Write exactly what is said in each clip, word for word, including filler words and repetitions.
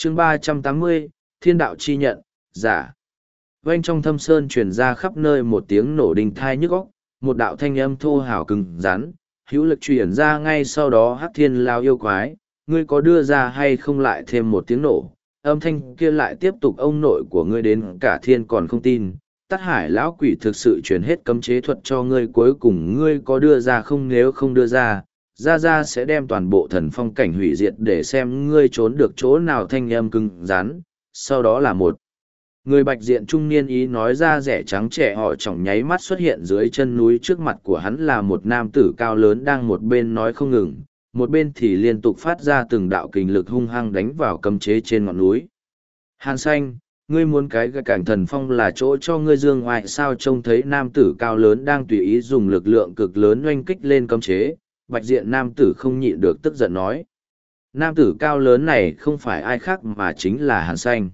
chương ba trăm tám mươi, Thiên đạo chi nhận, giả. Vang trong thâm sơn truyền ra khắp nơi một tiếng nổ đinh thai nhức óc, một đạo thanh âm thô hào cứng rắn, hữu lực truyền ra ngay sau đó Hắc Thiên lao yêu quái, ngươi có đưa ra hay không lại thêm một tiếng nổ, âm thanh kia lại tiếp tục ông nội của ngươi đến cả thiên còn không tin, Tát Hải lão quỷ thực sự truyền hết cấm chế thuật cho ngươi cuối cùng ngươi có đưa ra không nếu không đưa ra, ra ra sẽ đem toàn bộ thần phong cảnh hủy diệt để xem ngươi trốn được chỗ nào thanh âm cứng rắn, sau đó là một. Người bạch diện trung niên ý nói ra rẻ trắng trẻ họ chỏng nháy mắt xuất hiện dưới chân núi trước mặt của hắn là một nam tử cao lớn đang một bên nói không ngừng, một bên thì liên tục phát ra từng đạo kình lực hung hăng đánh vào cấm chế trên ngọn núi. Hàn xanh, ngươi muốn cái cảnh thần phong là chỗ cho ngươi dương ngoại sao trông thấy nam tử cao lớn đang tùy ý dùng lực lượng cực lớn oanh kích lên cấm chế, bạch diện nam tử không nhịn được tức giận nói. Nam tử cao lớn này không phải ai khác mà chính là Hàn xanh.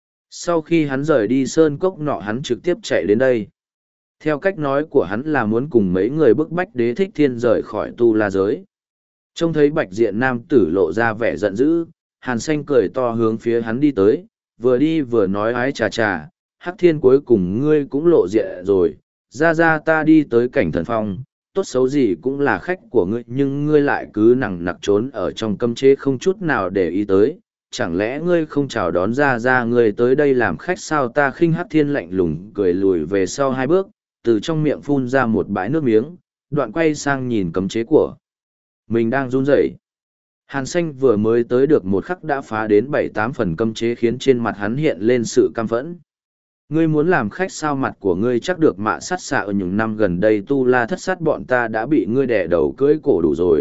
Sau khi hắn rời đi sơn cốc nọ hắn trực tiếp chạy đến đây. Theo cách nói của hắn là muốn cùng mấy người bức bách Đế Thích Thiên rời khỏi tu la giới. Trông thấy bạch diện nam tử lộ ra vẻ giận dữ, Hàn xanh cười to hướng phía hắn đi tới, vừa đi vừa nói ái chà chà, Hắc Thiên cuối cùng ngươi cũng lộ diện rồi, ra ra ta đi tới cảnh thần phong, tốt xấu gì cũng là khách của ngươi nhưng ngươi lại cứ nằng nặc trốn ở trong cấm chế không chút nào để ý tới, chẳng lẽ ngươi không chào đón ra ra ngươi tới đây làm khách sao ta khinh Hắc Thiên lạnh lùng cười lùi về sau hai bước, từ trong miệng phun ra một bãi nước miếng, đoạn quay sang nhìn cấm chế của mình đang run rẩy. Hàn xanh vừa mới tới được một khắc đã phá đến bảy tám phần cấm chế khiến trên mặt hắn hiện lên sự căm phẫn. Ngươi muốn làm khách sao mặt của ngươi chắc được mạ sát xạ ở những năm gần đây tu la thất sát bọn ta đã bị ngươi đè đầu cưỡi cổ đủ rồi.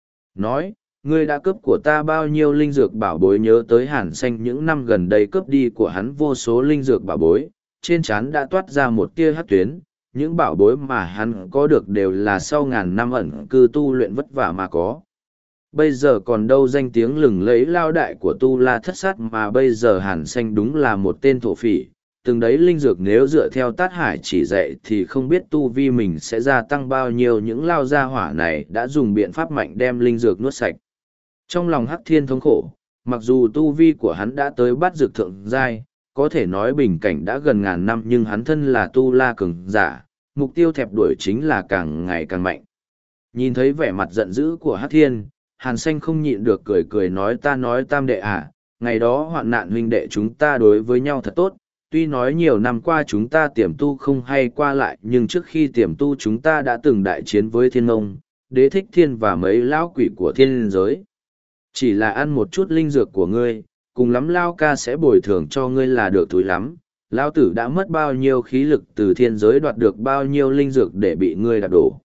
Nói, ngươi đã cướp của ta bao nhiêu linh dược bảo bối nhớ tới Hàn xanh những năm gần đây cướp đi của hắn vô số linh dược bảo bối, trên trán đã toát ra một tia hắc tuyến, những bảo bối mà hắn có được đều là sau ngàn năm ẩn cư tu luyện vất vả mà có. Bây giờ còn đâu danh tiếng lừng lẫy lao đại của tu la thất sát mà bây giờ Hàn xanh đúng là một tên thổ phỉ, từng đấy linh dược nếu dựa theo Tát Hải chỉ dạy thì không biết tu vi mình sẽ gia tăng bao nhiêu những lao gia hỏa này đã dùng biện pháp mạnh đem linh dược nuốt sạch. Trong lòng Hắc Thiên thống khổ, mặc dù tu vi của hắn đã tới bát dược thượng giai, có thể nói bình cảnh đã gần ngàn năm nhưng hắn thân là tu la cường giả, mục tiêu thẹp đuổi chính là càng ngày càng mạnh. Nhìn thấy vẻ mặt giận dữ của Hắc Thiên, Hàn xanh không nhịn được cười cười nói ta nói tam đệ à, ngày đó hoạn nạn huynh đệ chúng ta đối với nhau thật tốt, tuy nói nhiều năm qua chúng ta tiềm tu không hay qua lại nhưng trước khi tiềm tu chúng ta đã từng đại chiến với thiên ngông, Đế Thích Thiên và mấy lão quỷ của thiên giới. Chỉ là ăn một chút linh dược của ngươi, cùng lắm lao ca sẽ bồi thường cho ngươi là được thúi lắm, lao tử đã mất bao nhiêu khí lực từ thiên giới đoạt được bao nhiêu linh dược để bị ngươi đạp đổ.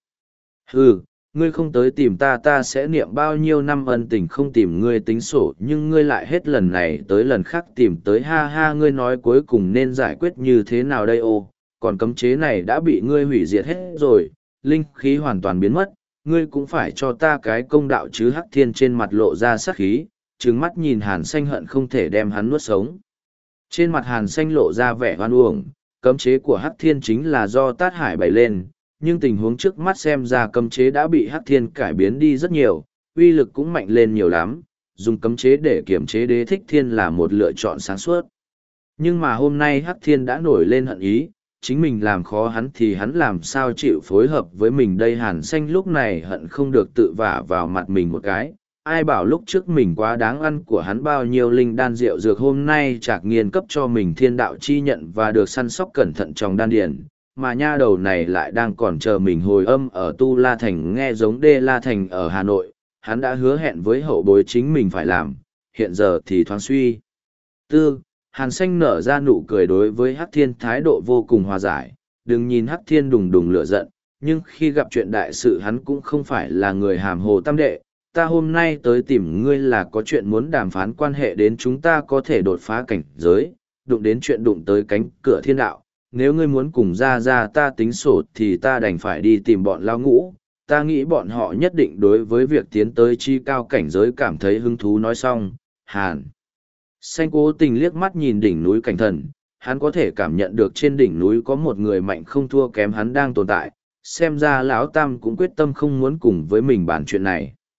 Hừ, ngươi không tới tìm ta ta sẽ niệm bao nhiêu năm ân tình không tìm ngươi tính sổ nhưng ngươi lại hết lần này tới lần khác tìm tới ha ha ngươi nói cuối cùng nên giải quyết như thế nào đây ô, còn cấm chế này đã bị ngươi hủy diệt hết rồi, linh khí hoàn toàn biến mất, ngươi cũng phải cho ta cái công đạo chứ. Hắc Thiên trên mặt lộ ra sát khí, trừng mắt nhìn Hàn xanh hận không thể đem hắn nuốt sống. Trên mặt Hàn xanh lộ ra vẻ hoan uổng, cấm chế của Hắc Thiên chính là do Tát Hải bày lên, nhưng tình huống trước mắt xem ra cấm chế đã bị Hắc Thiên cải biến đi rất nhiều, uy lực cũng mạnh lên nhiều lắm, dùng cấm chế để kiểm chế Đế Thích Thiên là một lựa chọn sáng suốt. Nhưng mà hôm nay Hắc Thiên đã nổi lên hận ý, chính mình làm khó hắn thì hắn làm sao chịu phối hợp với mình đây. Hàn xanh lúc này hận không được tự vả vào mặt mình một cái, ai bảo lúc trước mình quá đáng ăn của hắn bao nhiêu linh đan rượu dược hôm nay Trạc Nghiên cấp cho mình thiên đạo chi nhận và được săn sóc cẩn thận trong đan điền, mà nha đầu này lại đang còn chờ mình hồi âm ở Tu La Thành nghe giống Đê La Thành ở Hà Nội, hắn đã hứa hẹn với hậu bối chính mình phải làm, hiện giờ thì thoáng suy. Tư, Hàn xanh nở ra nụ cười đối với Hắc Thiên thái độ vô cùng hòa giải, đừng nhìn Hắc Thiên đùng đùng lửa giận, nhưng khi gặp chuyện đại sự hắn cũng không phải là người hàm hồ tam đệ, ta hôm nay tới tìm ngươi là có chuyện muốn đàm phán quan hệ đến chúng ta có thể đột phá cảnh giới, đụng đến chuyện đụng tới cánh cửa thiên đạo, nếu ngươi muốn cùng ra ra ta tính sổ thì ta đành phải đi tìm bọn lao ngũ, ta nghĩ bọn họ nhất định đối với việc tiến tới chi cao cảnh giới cảm thấy hứng thú. Nói xong, Hàn xanh cố tình liếc mắt nhìn đỉnh núi cảnh thần, hắn có thể cảm nhận được trên đỉnh núi có một người mạnh không thua kém hắn đang tồn tại, xem ra lão tam cũng quyết tâm không muốn cùng với mình bàn chuyện này.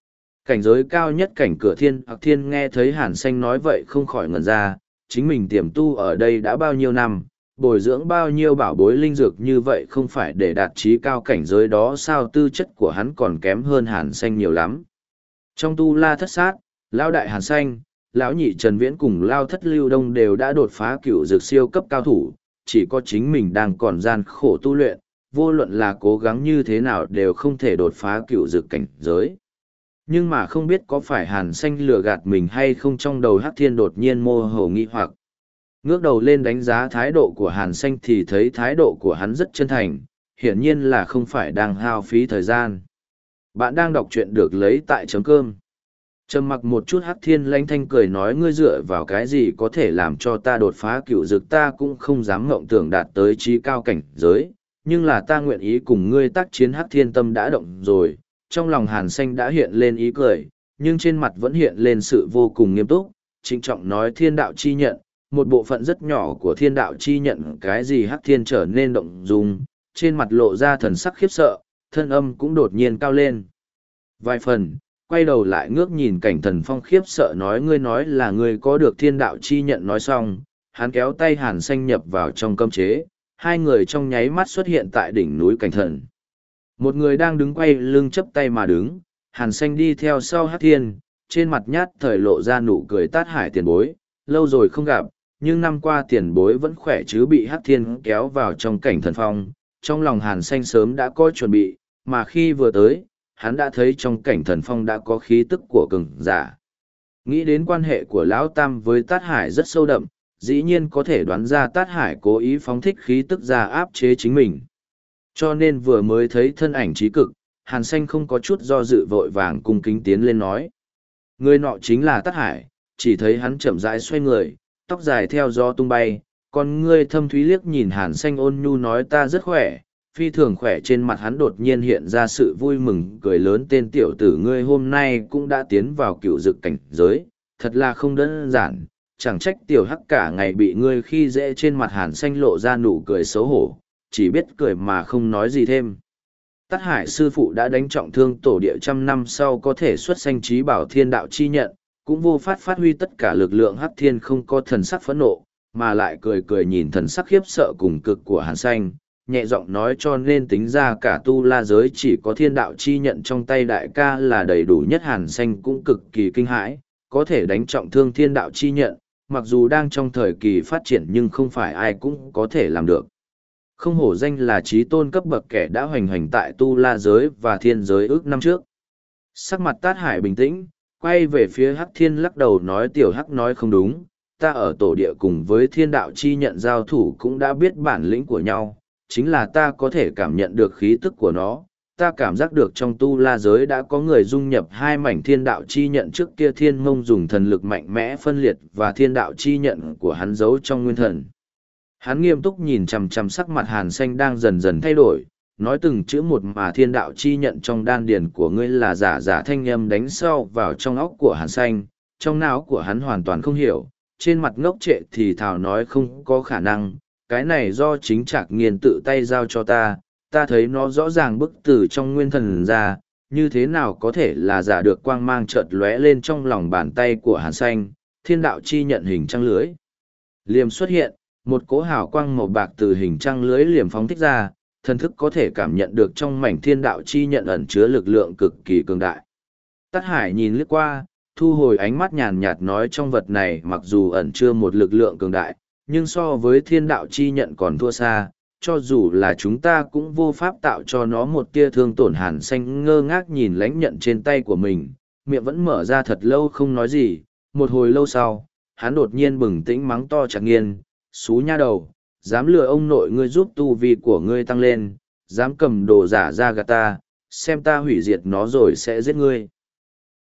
Cảnh giới cao nhất cảnh cửa thiên Hạc Thiên nghe thấy Hàn Sanh nói vậy không khỏi ngẩn ra, chính mình tiềm tu ở đây đã bao nhiêu năm, bồi dưỡng bao nhiêu bảo bối linh dược như vậy không phải để đạt trí cao cảnh giới đó sao, tư chất của hắn còn kém hơn Hàn Sanh nhiều lắm. Trong tu la thất sát, Lão đại Hàn Sanh, Lão nhị Trần Viễn cùng Lao thất Lưu Đông đều đã đột phá cựu dược siêu cấp cao thủ, chỉ có chính mình đang còn gian khổ tu luyện, vô luận là cố gắng như thế nào đều không thể đột phá cựu dược cảnh giới. Nhưng mà không biết có phải Hàn Sanh lừa gạt mình hay không, trong đầu Hắc Thiên đột nhiên mơ hồ nghi hoặc. Ngước đầu lên đánh giá thái độ của Hàn Sanh thì thấy thái độ của hắn rất chân thành, hiển nhiên là không phải đang hao phí thời gian. Bạn đang đọc truyện được lấy tại chấm cơm. Trầm mặc một chút, Hắc Thiên lãnh thanh cười nói, ngươi dựa vào cái gì có thể làm cho ta đột phá cựu dực, ta cũng không dám ngộng tưởng đạt tới trí cao cảnh giới, nhưng là ta nguyện ý cùng ngươi tác chiến. Hắc Thiên tâm đã động rồi, trong lòng Hàn Sanh đã hiện lên ý cười, nhưng trên mặt vẫn hiện lên sự vô cùng nghiêm túc, trịnh trọng nói, thiên đạo chi nhận, một bộ phận rất nhỏ của thiên đạo chi nhận cái gì. Hắc Thiên trở nên động dung, trên mặt lộ ra thần sắc khiếp sợ, thân âm cũng đột nhiên cao lên vài phần, quay đầu lại ngước nhìn Cảnh Thần Phong khiếp sợ nói, ngươi nói là ngươi có được thiên đạo chi nhận. Nói xong, hắn kéo tay Hàn Sanh nhập vào trong cấm chế, hai người trong nháy mắt xuất hiện tại đỉnh núi Cảnh Thần. Một người đang đứng quay lưng chấp tay mà đứng, Hàn Sanh đi theo sau Hắc Thiên, trên mặt nhát thời lộ ra nụ cười, Tát Hải tiền bối, lâu rồi không gặp, nhưng năm qua tiền bối vẫn khỏe chứ. Bị Hắc Thiên kéo vào trong Cảnh Thần Phong, trong lòng Hàn Sanh sớm đã có chuẩn bị, mà khi vừa tới, hắn đã thấy trong Cảnh Thần Phong đã có khí tức của cường giả. Nghĩ đến quan hệ của Lão Tam với Tát Hải rất sâu đậm, dĩ nhiên có thể đoán ra Tát Hải cố ý phóng thích khí tức ra áp chế chính mình. Cho nên vừa mới thấy thân ảnh trí cực, Hàn Sanh không có chút do dự, vội vàng cung kính tiến lên nói. Người nọ chính là Tát Hải, chỉ thấy hắn chậm rãi xoay người, tóc dài theo gió tung bay, con ngươi thâm thúy liếc nhìn Hàn Sanh ôn nhu nói, ta rất khỏe, phi thường khỏe. Trên mặt hắn đột nhiên hiện ra sự vui mừng, cười lớn, tên tiểu tử ngươi hôm nay cũng đã tiến vào cựu dực cảnh giới, thật là không đơn giản, chẳng trách tiểu hắc cả ngày bị ngươi khi dễ. Trên mặt Hàn Sanh lộ ra nụ cười xấu hổ, chỉ biết cười mà không nói gì thêm. Tát Hải sư phụ đã đánh trọng thương tổ địa, trăm năm sau có thể xuất sanh trí bảo thiên đạo chi nhận, cũng vô pháp phát huy tất cả lực lượng. Hắc Thiên không có thần sắc phẫn nộ, mà lại cười cười nhìn thần sắc khiếp sợ cùng cực của Hàn Sanh, nhẹ giọng nói, cho nên tính ra cả tu la giới chỉ có thiên đạo chi nhận trong tay đại ca là đầy đủ nhất. Hàn Sanh cũng cực kỳ kinh hãi, có thể đánh trọng thương thiên đạo chi nhận, mặc dù đang trong thời kỳ phát triển nhưng không phải ai cũng có thể làm được. Không hổ danh là trí tôn cấp bậc kẻ đã hoành hành tại tu la giới và thiên giới ước năm trước. Sắc mặt Tát Hải bình tĩnh, quay về phía Hắc Thiên lắc đầu nói, tiểu Hắc nói không đúng, ta ở tổ địa cùng với thiên đạo chi nhận giao thủ cũng đã biết bản lĩnh của nhau, chính là ta có thể cảm nhận được khí tức của nó, ta cảm giác được trong tu la giới đã có người dung nhập hai mảnh thiên đạo chi nhận. Trước kia Thiên Mông dùng thần lực mạnh mẽ phân liệt và thiên đạo chi nhận của hắn giấu trong nguyên thần. Hắn nghiêm túc nhìn chằm chằm sắc mặt Hàn Sanh đang dần dần thay đổi, nói từng chữ một, mà thiên đạo chi nhận trong đan điền của ngươi là giả. Giả thanh âm đánh sâu vào trong óc của Hàn Sanh, trong não của hắn hoàn toàn không hiểu, trên mặt ngốc trệ thì thào nói, không có khả năng, cái này do chính Trạc Nghiên tự tay giao cho ta, ta thấy nó rõ ràng bức từ trong nguyên thần ra, như thế nào có thể là giả được. Quang mang chợt lóe lên trong lòng bàn tay của Hàn Sanh, thiên đạo chi nhận hình trăng lưới liềm xuất hiện, một cỗ hào quang màu bạc từ hình trăng lưới liềm phóng thích ra, thần thức có thể cảm nhận được trong mảnh thiên đạo chi nhận ẩn chứa lực lượng cực kỳ cường đại. Tát Hải nhìn lướt qua, thu hồi ánh mắt nhàn nhạt nói, trong vật này mặc dù ẩn chứa một lực lượng cường đại, nhưng so với thiên đạo chi nhận còn thua xa, cho dù là chúng ta cũng vô pháp tạo cho nó một tia thương tổn. Hàn Sanh ngơ ngác nhìn lãnh nhận trên tay của mình, miệng vẫn mở ra thật lâu không nói gì. Một hồi lâu sau, hắn đột nhiên bừng tĩnh mắng to, Trạc Nghiên, xú nha đầu, dám lừa ông nội ngươi giúp tu vi của ngươi tăng lên, dám cầm đồ giả ra gạt ta, xem ta hủy diệt nó rồi sẽ giết ngươi.